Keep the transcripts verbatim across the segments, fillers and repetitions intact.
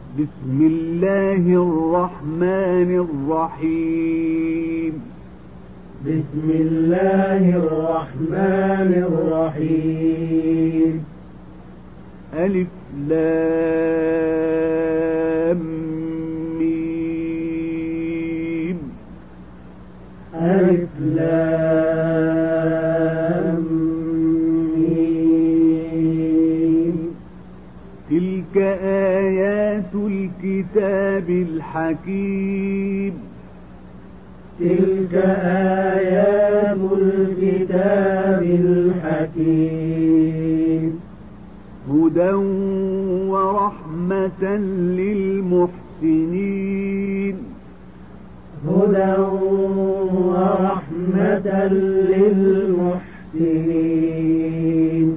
بسم الله الرحمن الرحيم. بسم الله الرحمن الرحيم. ألف لام ميم. ألف لام ميم. تلك آيات الكتاب الحكيم. تلك آيات الكتاب الحكيم. هدى ورحمة للمحسنين. هدى ورحمة للمحسنين.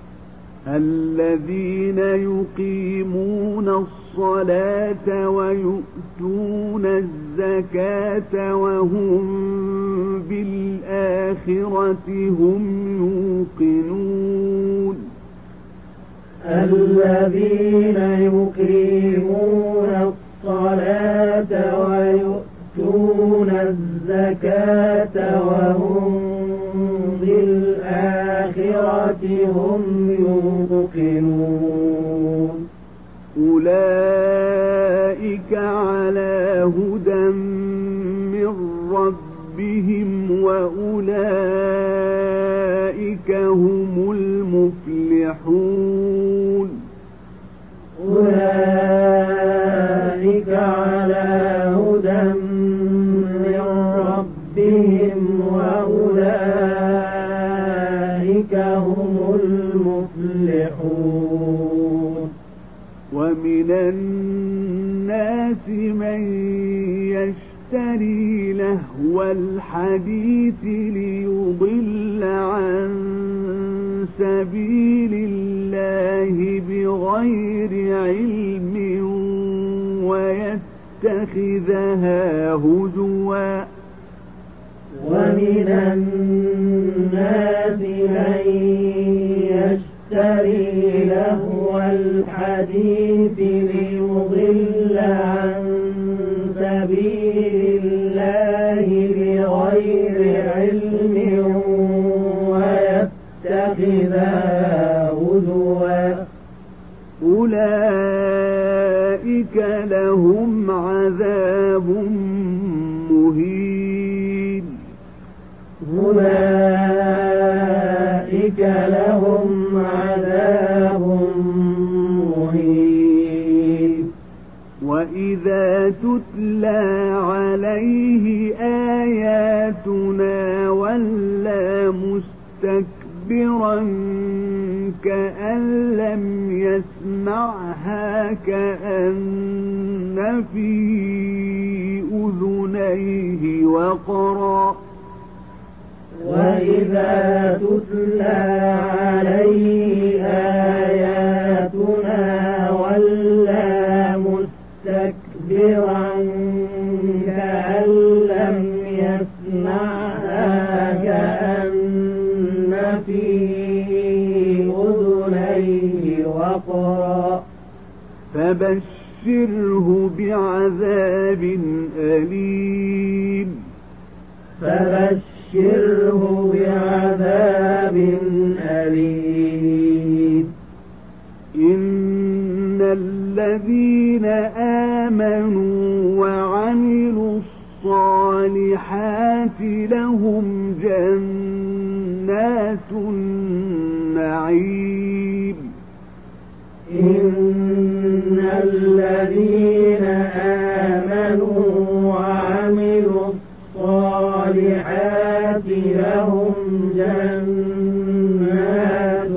الذين يقيمون الصلاة ويؤتون الزكاة وهم بالآخرة هم يوقنون. الذين يقيمون الصلاة ويؤتون الزكاة وهم بالآخرة هم يوقنون. أولئك على هدى من ربهم وأولئك هم المفلحون. أولئك على هدى من ربهم وأولئك هم المفلحون. ومن الناس من يشتري لهو الحديث ليضل عن سبيل الله بغير علم ويتخذها هزوا. ومن الناس من يشتري لهو الحديث ليضل عن سبيل الله بغير علم ويتخذها هزوا. أولئك لهم عذاب مهين. أولئك لهم عذاب مهين. وإذا تتلى عليه آياتنا ولى مستكبرا كأن لم يسمعها كأن في أذنيه وقرا. وإذا تتلى عليه آياتنا ولى مستكبرا كأن لم يسمعها كأن في أذنيه وقرا. فبشره بعذاب أليم. فبشره بعذاب أليم. إن الذين آمنوا وعملوا الصالحات لهم جنات النعيم. إن الذين آمنوا وعملوا الصالحات لهم جنات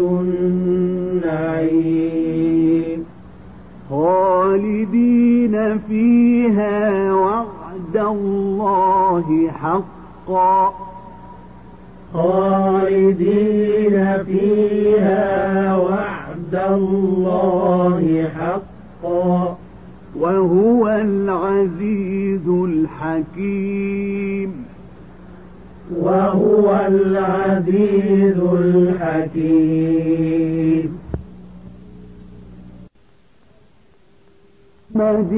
النعيم خالدين فيها وعد الله حقا. خالدين فيها وعد الله حقا وهو العزيز الحكيم. وهو العزيز الحكيم. محمد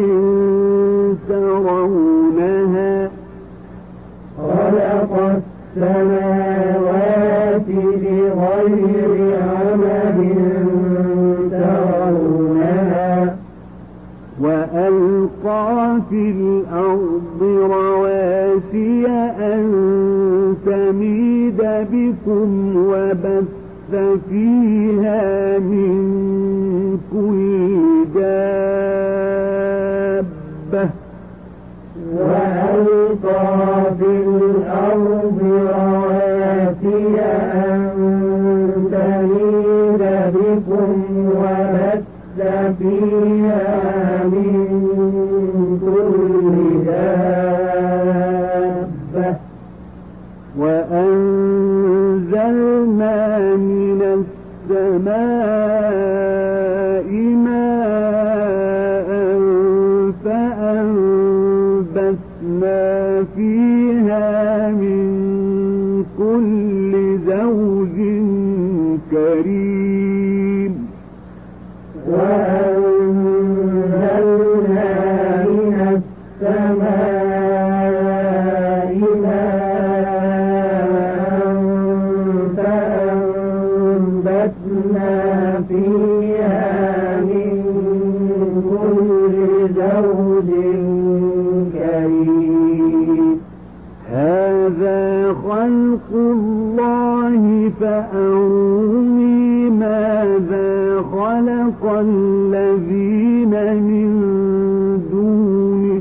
ترونها خلق السماوات بغير عمد ترونها وألقى في الأرض رواسي أن تميد بكم وبث فيها من كل دابة وألقى في الأرض رواسي أن تميد بكم وبث فيها من كل دابة وأنزلنا من السماء ماء فأنبتنا فيها من كل زوج كريم وأنزلنا من السماء ماء فأنبتنا فيها من كل زوج كريم هذا خلق الله فأروني ماذا خلق الذين من دونه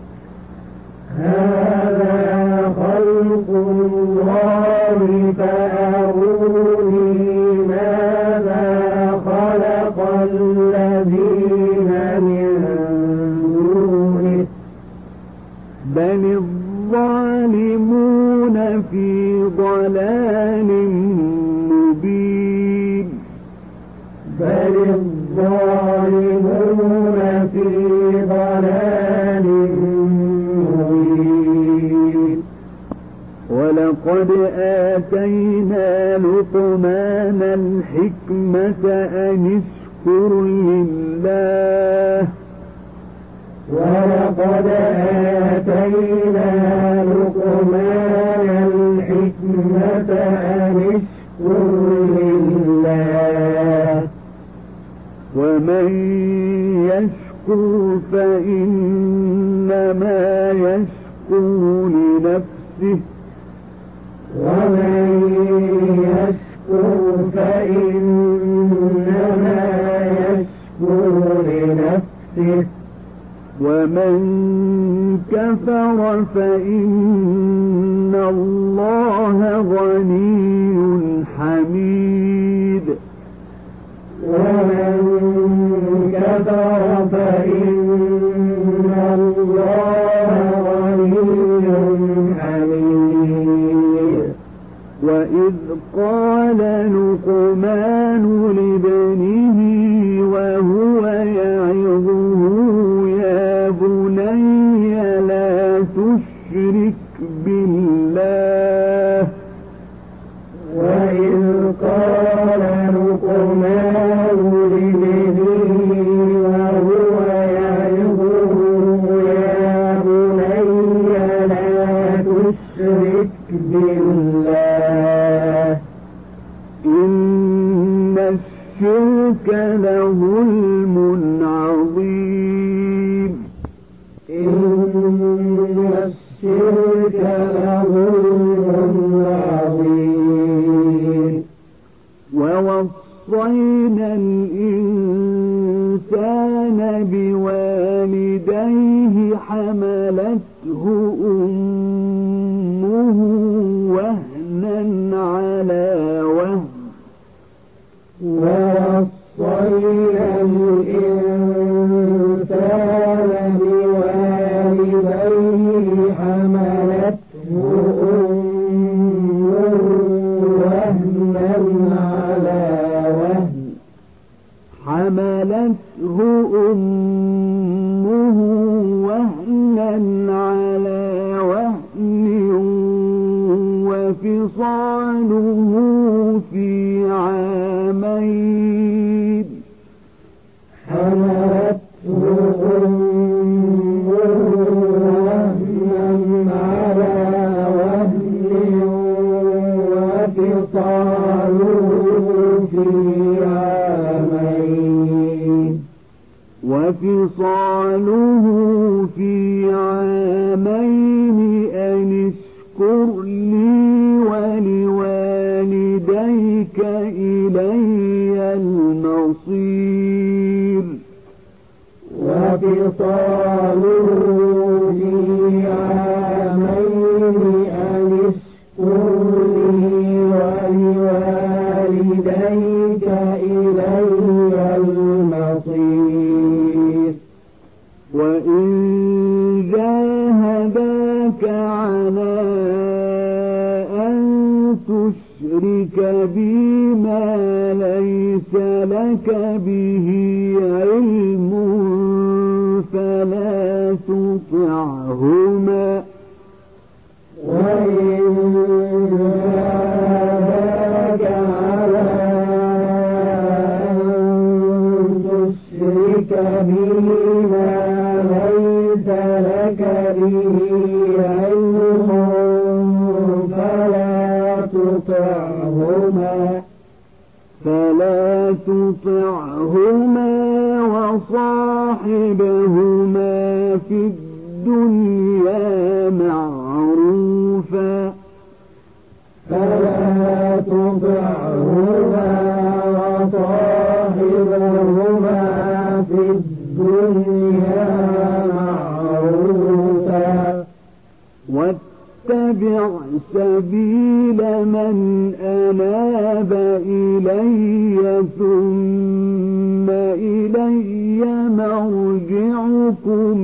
هذا خلق الله فأروني ماذا خلق الذين من دونه بل الظالمون في ضلال مبين بل الظالمون في ضلال مبين ولقد آتينا لقمان الحكمة أن اشكر لله ولقد آتينا لقمان الحكمة أن اشكر لله ومن يشكر فإنما يشكر لنفسه ومن يشكر فإنما يشكر لنفسه ومن كفر فإن الله غني حميد ومن كفر فإن الله غني حميد وإذ قال لقمان لابنه وهو يعظه يا بني لا تشرك بالله وإذ قال لقمان لابنه وهو يعظه يا بني لا تشرك بالله إن الشرك لظلم عظيم إن الشرك لظلم عظيم ووصينا الإنسان بوالديه حملته أمه وهنا على وهن ووصينا الإنسان بوالديه حملته أمه وهنا على وهن حملته أمه وهنا على وهن وفصاله في عامين أن اشكر لي ولوالديك إلي المصير وفصاله في عامين أن اشكر لي ولوالديك إلي المصير وإن جاهداك على أن تشرك بي ما ليس لك به علم فلا تطعهما وإن جاهداك على أن تشرك بي ما ليس لك به علم فلا تطعهما فلا تطعهما وصاحبهما في الدنيا معروفا فلا تطعهما وصاحبهما في الدنيا معروفا واتبع سبيل من أناب إلي ثم إلي مرجعكم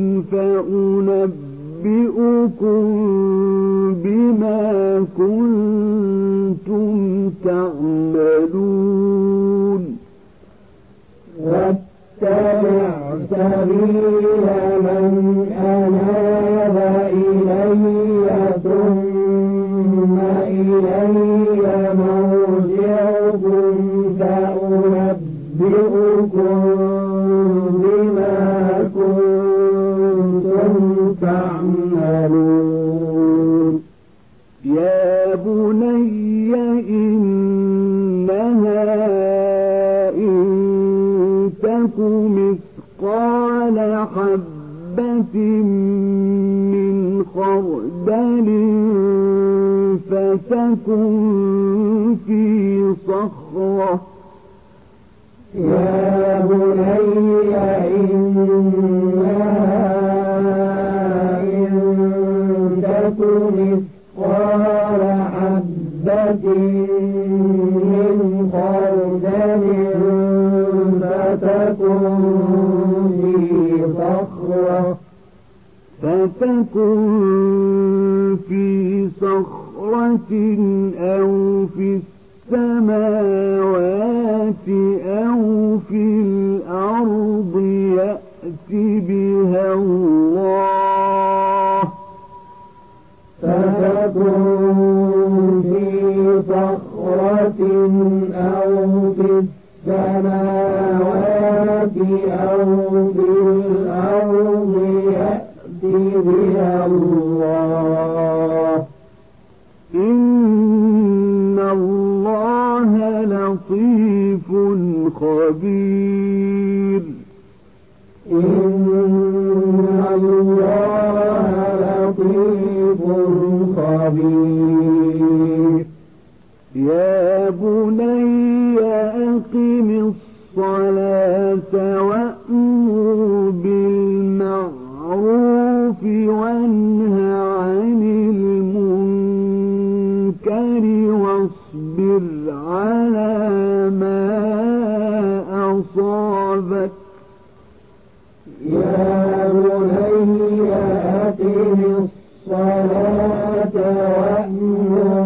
فأنبئكم بما كنتم تعملون واتبع سبيل من أناب إلي ثم إلي مرجعكم فأنبئكم بما كنتم تعملون يا بني إنها إن تك مثقال حبة من خردل فتكن في صخرة يا بني إنها إن تك مثقال حبة من خردل فتكن في صخرة فتكن في صخرة أو في السماوات أو في الأرض يأت بها الله فتكن في صخرة أو في السماوات أو في الأرض يأت بها الله إن الله لطيف خبير إن الله لطيف خبير يا بني أقم الصلاة وأمر بالمعروف وانه عن المنكر واصبر على ما أصابك يا بني أقم الصلاة وأمر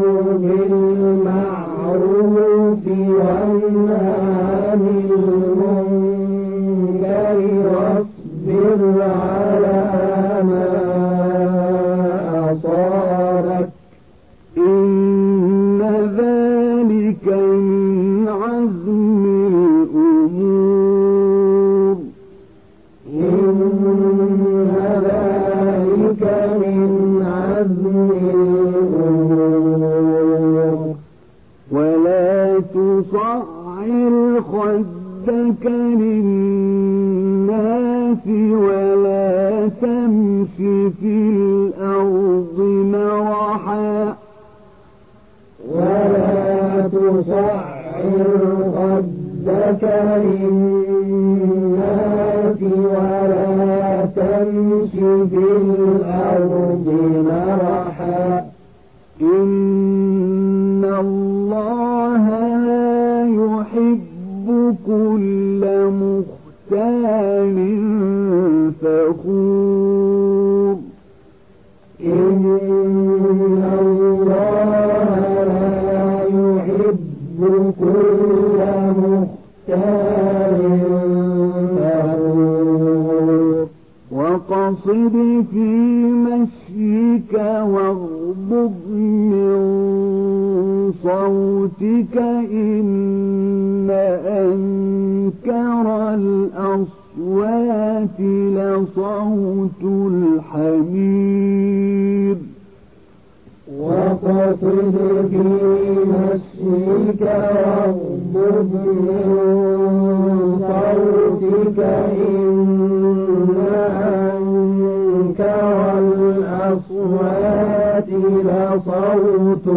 بالمعروف وانه عن المنكر واصبر على ما أصابك إن ذلك من عزم الأمور إن ذلك من عزم الأمور ولا تصعر خدك للناس تمش في الأرض مرحا إن الله لا يحب كل مختال فخور إن الله لا يحب كل مختال فخور وقصد في مشيك واغضب من صوتك إن أنكر الأصوات لصوت الحمير وقصد في مشيك واغضب من صوتك إن أنكر الأصوات لصوت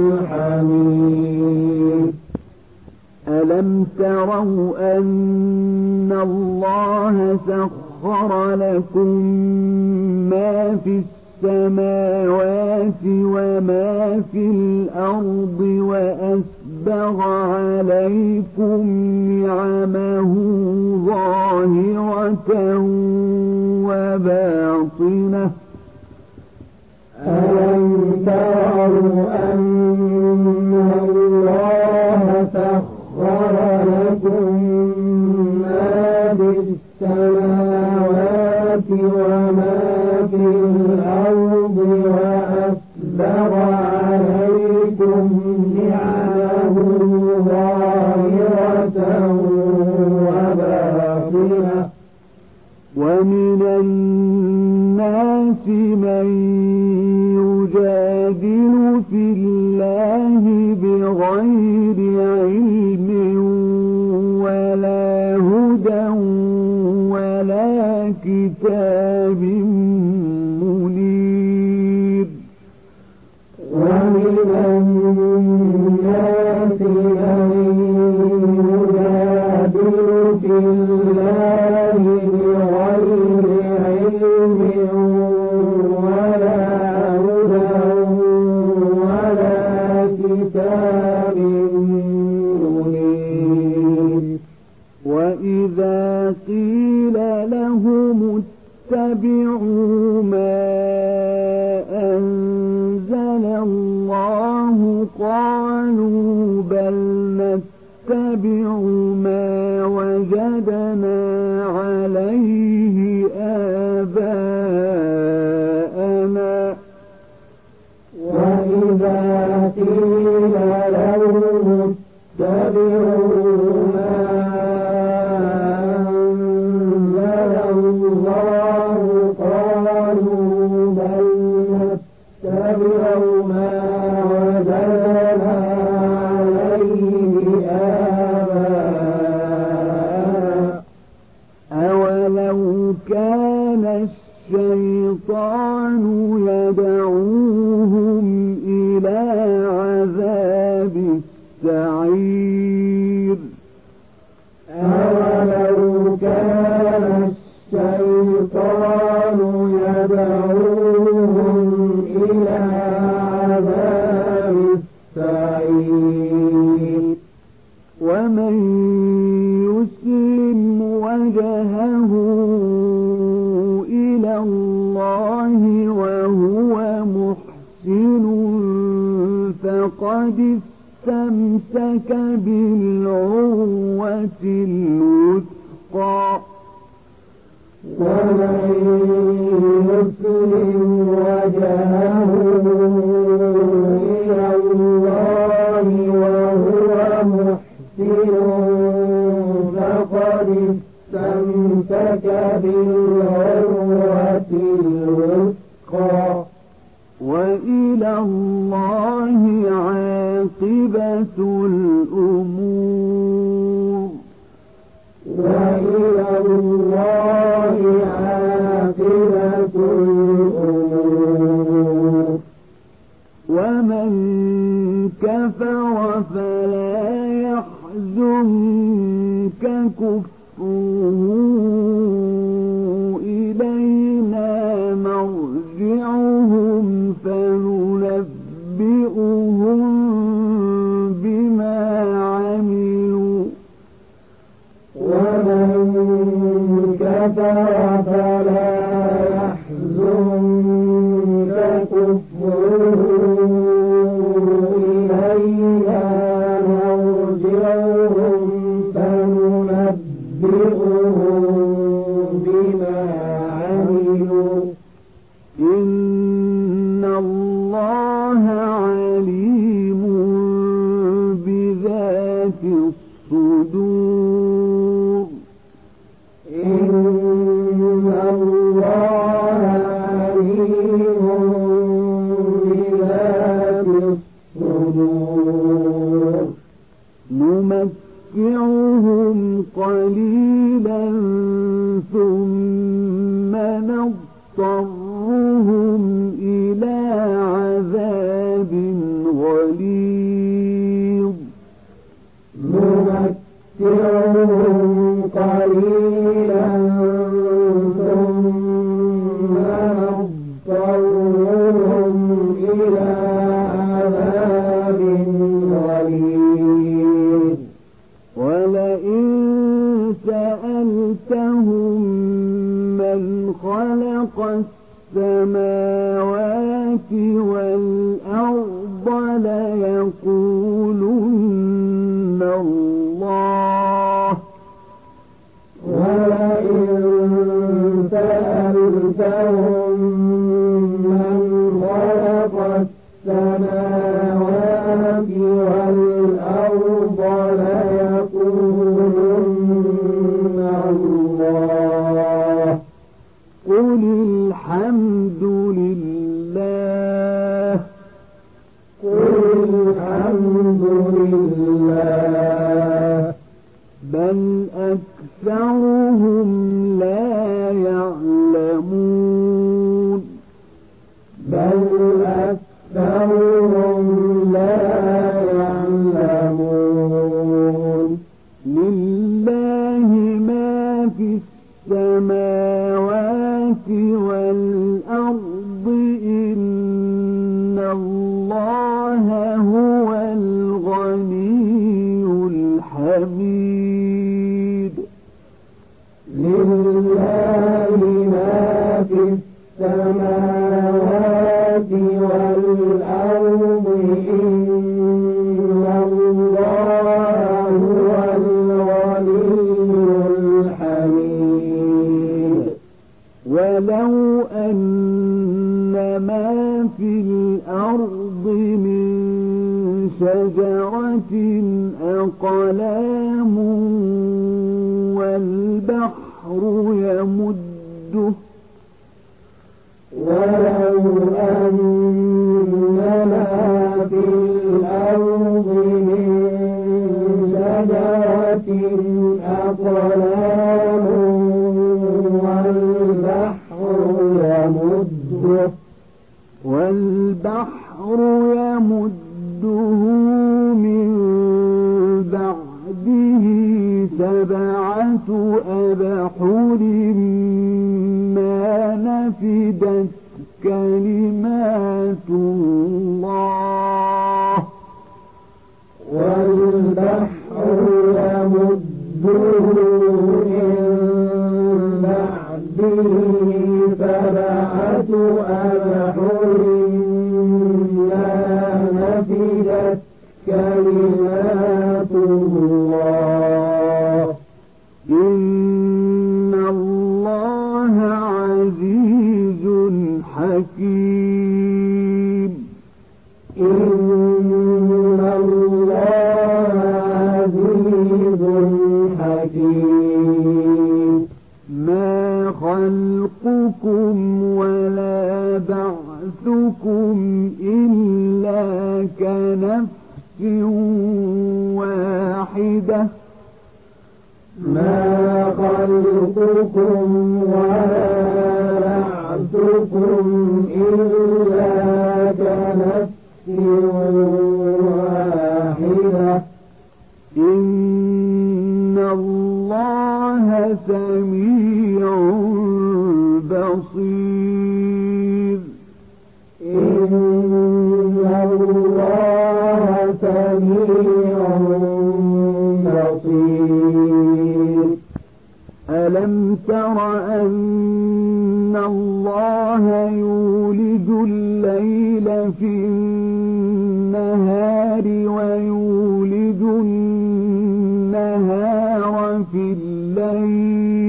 الحمير ألم تروا أن الله سخر لكم ما في السماوات وما في الأرض وأسبغ عليكم نعمه ظاهرة وباطنة ألم تروا أن الله سخر لكم ما في السماوات وما في الأرض وأسبغ عليكم نعمه ظاهرة وباطنة ومن الناس من يجادل في الله بغير علم ولا هدى ولا كتاب منير ومن الناس من يجادل في الله بغير علم ولا هدى ولا كتاب منير وإذا قيل لهم اتبعوا ما أنزل الله قالوا بل نتبع ما وجدنا عليه آباءنا وإذا قيل لهم اتبعوا ما أنزل الله قالوا بل نتبع ما وجدنا عليه آباءنا أولو كان الشيطان يدعوهم إلى عذاب السعير أولو كان الشيطان يدعوهم إلى عذاب السعير ومن يسلم وجهه إلى الله وهو محسن فقد استمسك بالعروة الوثقى ومن يسلم وجهه إلى الله وهو محسن فقد استمسك بالعروة الوثقى وإلى الله عاقبة الأمور وإلى الله عاقبة ونضطرهم إلى عذاب غليظ نمتعهم قليلا ثم نضطرهم إلى عذاب غليظ ولئن سألتهم من خلق السماوات والأرض ليقولن الله ولئن سألتهم من خلق السماوات والأرض ليقولن الله قل الحمد لله قل الحمد لله بل أكثرهم لا يعلمون بل أكثرهم لا يعلمون لله ما في السماوات والأرض إن الله هو الغني الحميد لله ما في السماوات والأرض إن الله هو الغني الحميد ولو أن ما في الأرض من شجرة أقلام والبحر يمده ولو أن ما في الأرض من شجرة أقلام والبحر يمده والبحر يمده من بعده سبعة أبحر ما نفدت كلمات الله والبحر يمده من بعده سبعة أبحر ما نفدت كلمات الله إن الله عزيز حكيم إن الله عزيز حكيم ما خلقكم ولا بعثكم إلا كنفس واحدة ما خلقكم ولا بعثكم إلا كنفس واحدة إن الله سميع بصير إن الله سميع بصير ألم تر أن الله يولج الليل في النهار ويولج النهار في الليل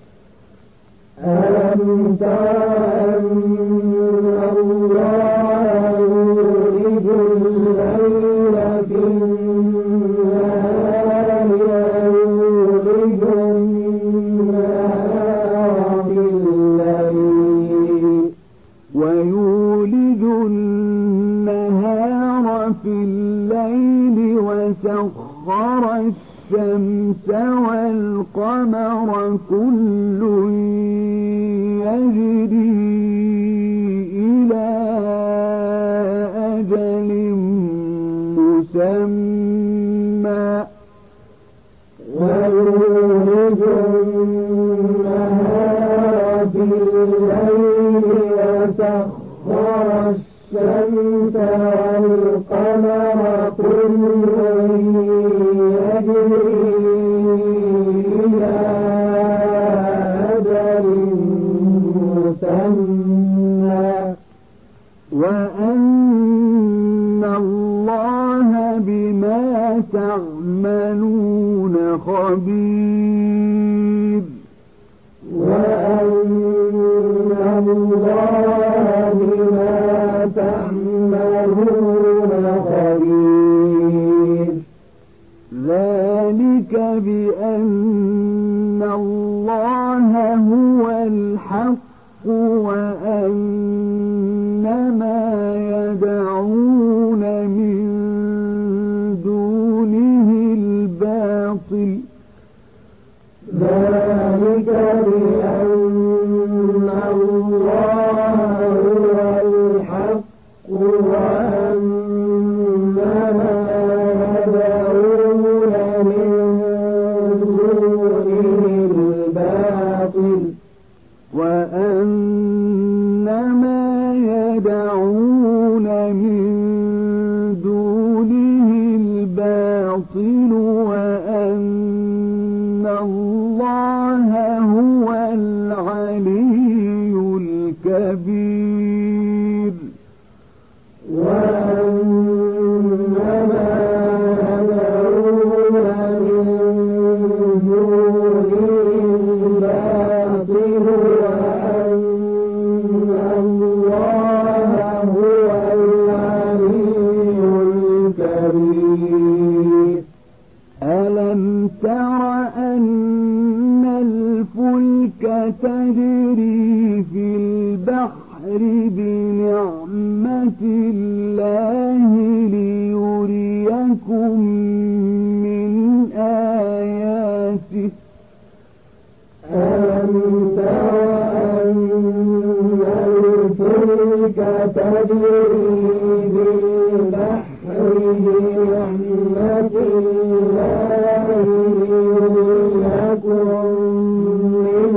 ألم تر أن الله يولج الليل في النهار ويولج النهار في الليل ويولج النهار في الليل وسخر الشمس والقمر كل يجري الليل وسخر الشمس والقمر كل يجري إلى أجل مسمى وأن الله بما تعملون خبير وأن الله بما تعملون خبير ذلك بأن الله هو الحق وأن ما يدعون من دونه الباطل ذلك بأن الله هو الحق وأن ما يدعون من دونه الباطل وأن ما يدعون من دونه الباطل وأن الله هو العلي الكبير وأن ما يدعون من دونه الباطل وأن الله هو العلي الكبير ألم تر أن الفلك تجري في البحر بنعمة الله ليريكم من آياته ألم تر أن الفلك تجري بالبحر بنعمة الله ليريكم من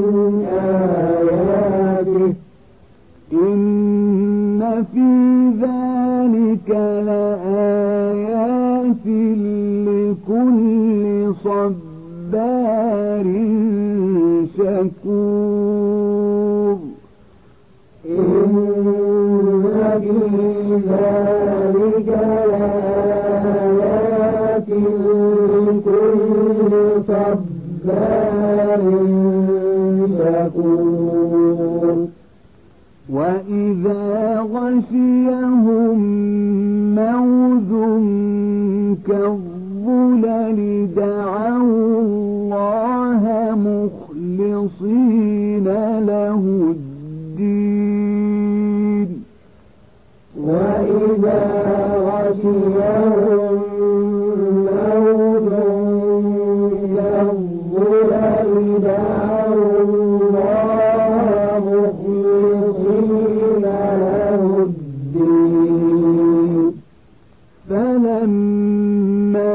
آياته إن في ذلك لآيات لكل صبار شكور إن في ذلك لآيات لكل صبار شكور وإذا غشيهم موج كالظلل دعوا الله مخلصين له الدين وإذا غشيهم موج كالظلل دعوا الله مخلصين له الدين فلما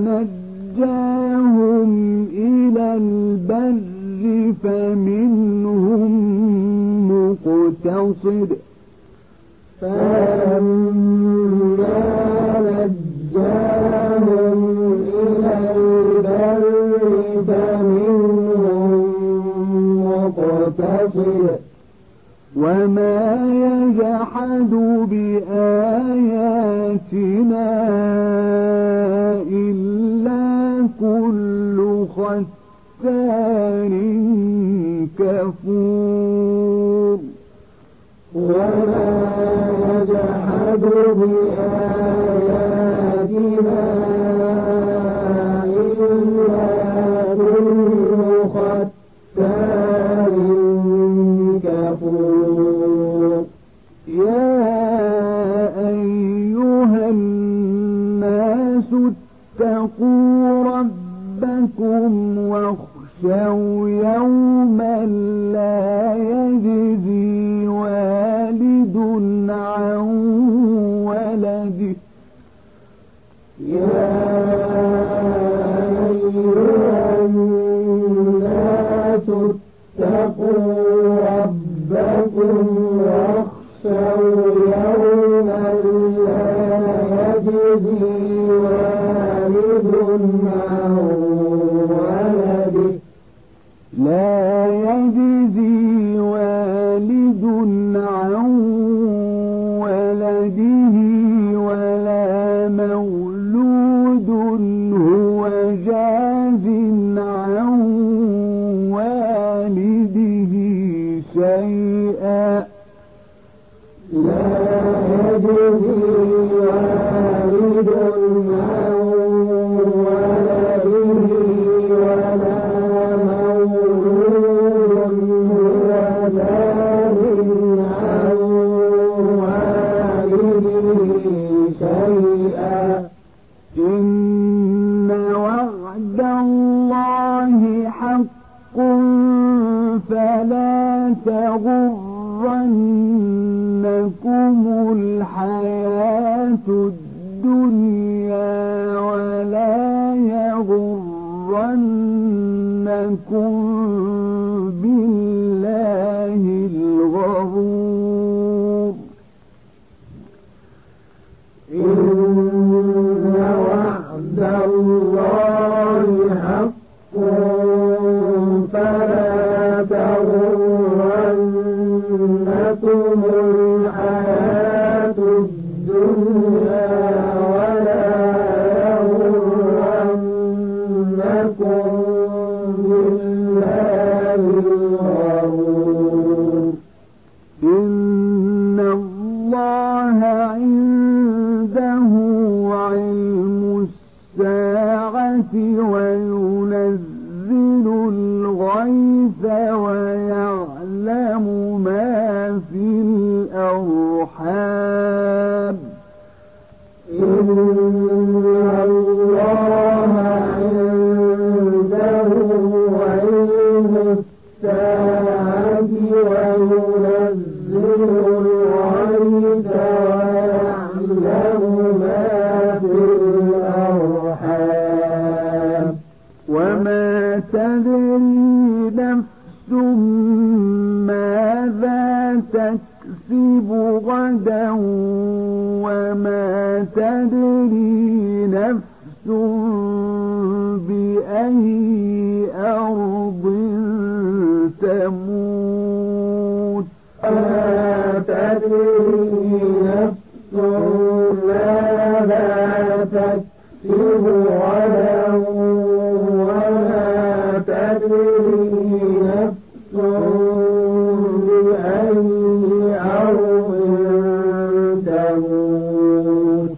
نجاهم إلى البر فمنهم مقتصد فلما نجاهم إلى البر فمنهم مقتصد وما يجحد بآياتنا إلا كل ختار كفور وما يجحد بآياتنا إلا كل ختار كفور يا أيها الناس اتقوا ربكم واخشوا يوما لا يجزي والد عن ولده يا أيها الناس اتقوا ربكم واخشوا يوما لا يجزي والد عن ولده لا يجزي والد عن ولده ولا مولود هو جاز عن والده شيئا لا يجزي والد عن ولده ولا مولود هو جاز عن والده شيئا إن وعد الله حق فلا تغرنكم الحياة الدنيا ولا يغرنكم بالله الغرور إن وعد الله حق فلا تغرنكم الحياة الدنيا ولا يغرنكم بالله الغرور إن الله عنده علم الساعة وينزل الغيث ويعلم ما في الأرحام إن الله عنده علم الساعة وينزل الغيث ويعلم ما في الأرحام وما تدري نفس ماذا تكسب غدا وما تدري نفس بأي أرض تموت وما تدري نفس ماذا تكسب غدا وما تدري نفس بأي أرض تموت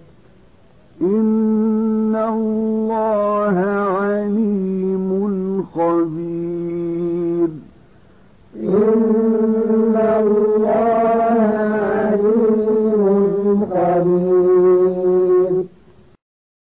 إن الله عليم خبير إن الله عليم خبير